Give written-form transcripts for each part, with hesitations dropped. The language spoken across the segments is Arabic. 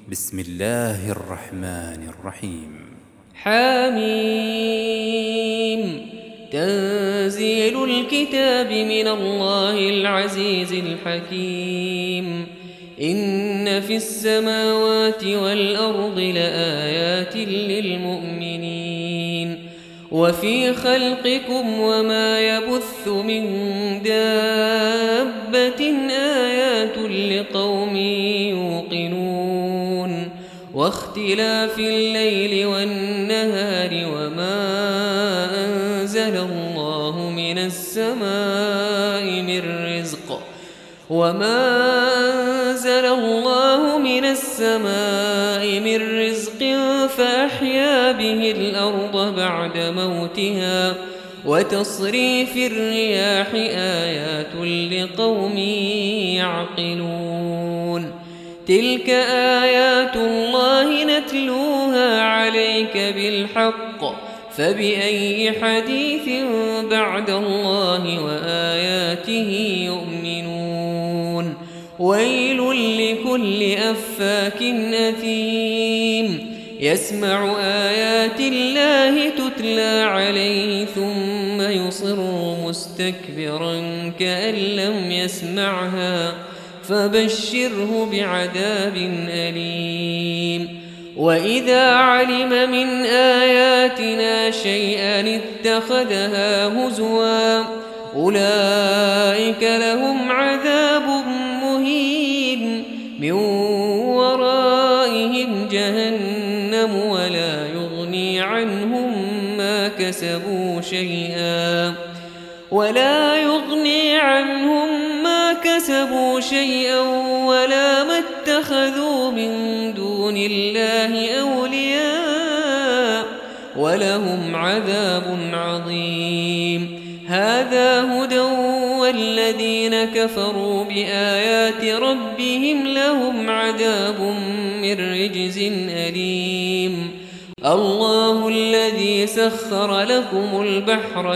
بسم الله الرحمن الرحيم. حميم. تنزيل الكتاب من الله العزيز الحكيم. إن في السماوات والأرض لآيات للمؤمنين وفي خلقكم وما يبث من دابة آيات لقوم يوقنون واختلاف الليل والنهار أنزل الله من السماء من رزق فأحيا به الأرض بعد موتها وتصريف الرياح آيات لقوم يعقلون. تلك آيات الله نتلوها عليك بالحق فبأي حديث بعد الله وآياته يؤمنون. ويل لكل أفاك أثيم يسمع آيات الله تتلى عليه ثم يصر مستكبرا كأن لم يسمعها فبشره بعذاب أليم. وإذا علم من آياتنا شيئا اتخذها هزوا أولئك لهم عذاب مهين من ورائهم جهنم ولا يغني عنهم ما كسبوا شيئا ولا ما اتخذوا من دون الله أولياء ولهم عذاب عظيم. هذا هدى والذين كفروا بآيات ربهم لهم عذاب من رجز أليم. الله الذي سخر لكم البحر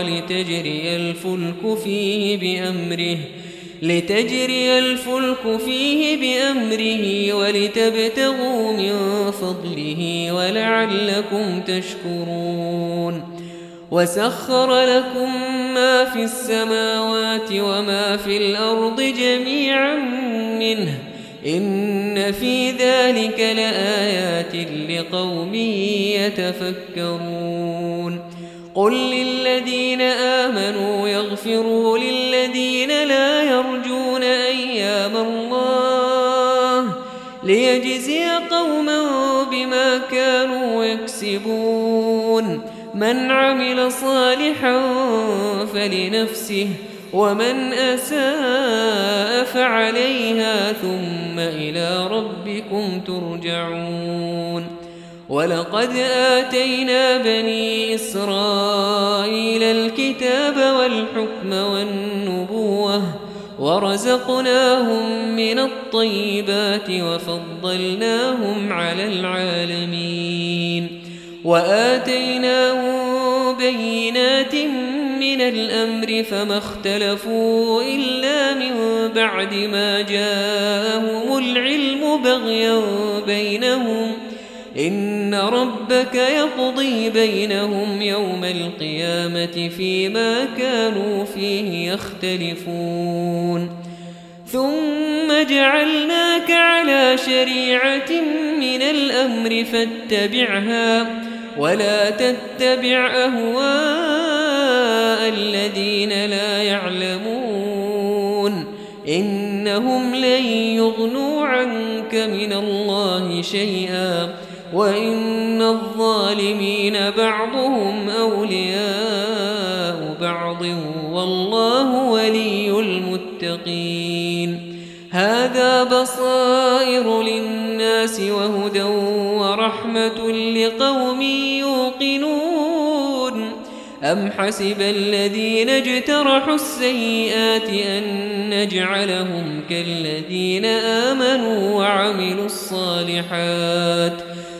لتجري الفلك فيه بأمره ولتبتغوا من فضله ولعلكم تشكرون. وسخر لكم ما في السماوات وما في الأرض جميعا منه إن في ذلك لآيات لقوم يتفكرون. قل للذين آمنوا يغفروا للذين لا يرجون أيام الله ليجزي قوما بما كانوا يكسبون. من عمل صالحا فلنفسه ومن أساء فعليها ثم إلى ربكم ترجعون. ولقد آتينا بني إسرائيل الكتاب والحكم والنبوة ورزقناهم من الطيبات وفضلناهم على العالمين وآتيناهم بينات من الأمر فما اختلفوا إلا من بعد ما جاءهم العلم بغيا بينهم إن ربك يقضي بينهم يوم القيامة فيما كانوا فيه يختلفون. ثم جعلناك على شريعة من الأمر فاتبعها ولا تتبع أهواء الذين لا يعلمون إنهم لن يغنوا عنك من الله شيئا وإن الظالمين بعضهم أولياء بعض والله ولي المتقين. هذا بصائر للناس وهدى ورحمة لقوم يوقنون. أم حسب الذين اجترحوا السيئات أن نجعلهم كالذين آمنوا وعملوا الصالحات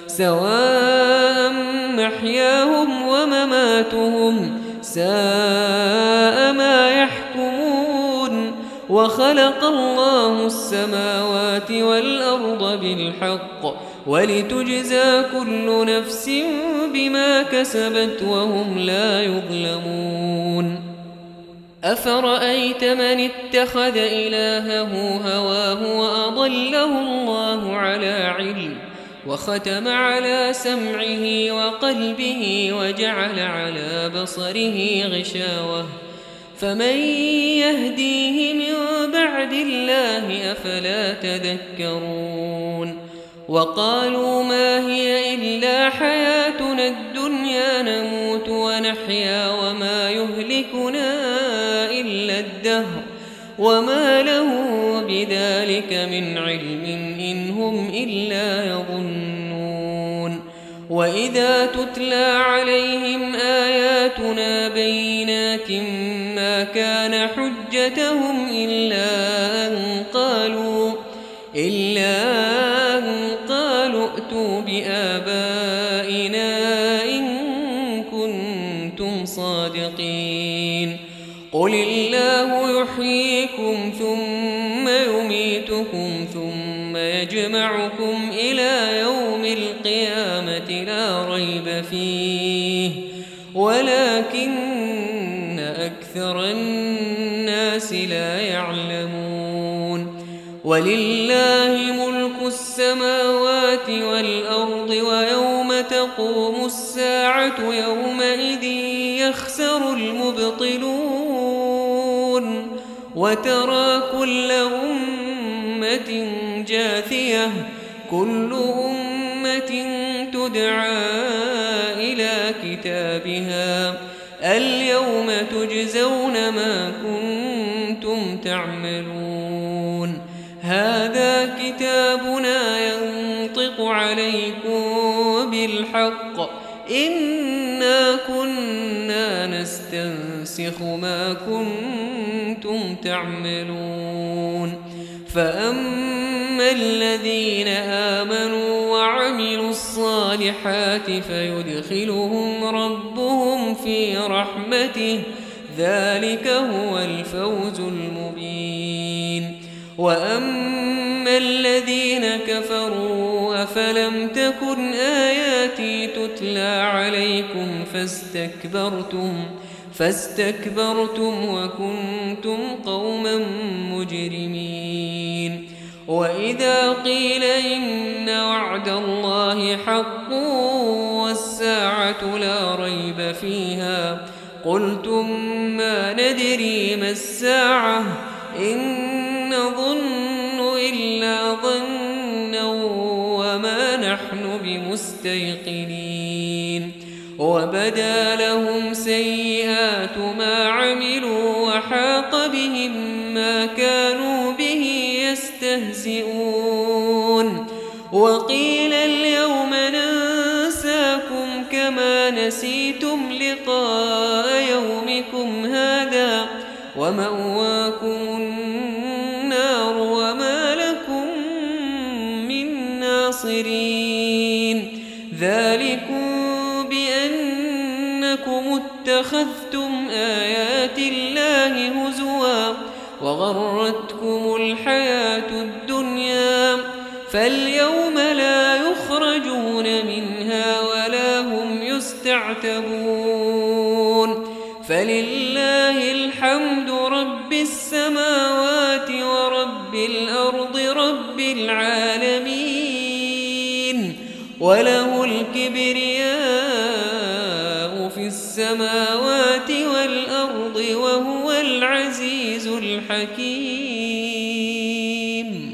سواء محياهم ومماتهم ساء ما يحكمون. وخلق الله السماوات والأرض بالحق ولتجزى كل نفس بما كسبت وهم لا يظلمون أفرأيت من اتخذ إلهه هواه وأضله الله على علم وختم على سمعه وقلبه وجعل على بصره غشاوة فمن يهديه من بعد الله أفلا تذكرون وقالوا ما هي إلا حياتنا الدنيا نموت ونحيا وما يهلكنا إلا الدهر وما له بذلك من علم إن هم إلا يظنون وإذا تتلى عليهم آياتنا بينات ما كان حجتهم إلا أن قالوا ائتوا بآبائنا إن كنتم صادقين قل الله يحييكم ثم يميتكم ثم يجمعكم إلى يوم القيامة لا ريب فيه ولكن أكثر الناس لا يعلمون ولله ملك السماوات والأرض ويوم تقوم الساعة يومئذ يخسر المبطلون وترى كل أمة جاثية كل أمة تدعى إلى كتابها اليوم تجزون ما كنتم تعملون هذا كتابنا ينطق عليكم بالحق إنا كنا نستنسخ ما كنتم تعملون فأما الذين آمنوا وعملوا الصالحات فيدخلهم ربهم في رحمته ذلك هو الفوز المبين وأما الذين كفروا أفلم تكن آياتي تتلى عليكم فاستكبرتم وكنتم قوما مجرمين وإذا قيل إن وعد الله حق والساعة لا ريب فيها قلتم ما ندري ما الساعة إن نظن إلا ظنا وما نحن بمستيقنين وبدا لهم سيئات ما عملوا وحاق بهم ما كانوا به يستهزئون وقيل اليوم ننساكم كما نسيتم لقاء يومكم هذا ومأواكم النار وما لكم من ناصرين ذلكم بأنكم اتخذتم آيات الله هزوا وغرتكم الحياة الدنيا فاليوم لا يخرجون منها ولا هم يستعتبون فلله الحمد رب السماوات ورب الأرض رب العالمين وله الكبرياء في السماوات والأرض وهو العزيز الحكيم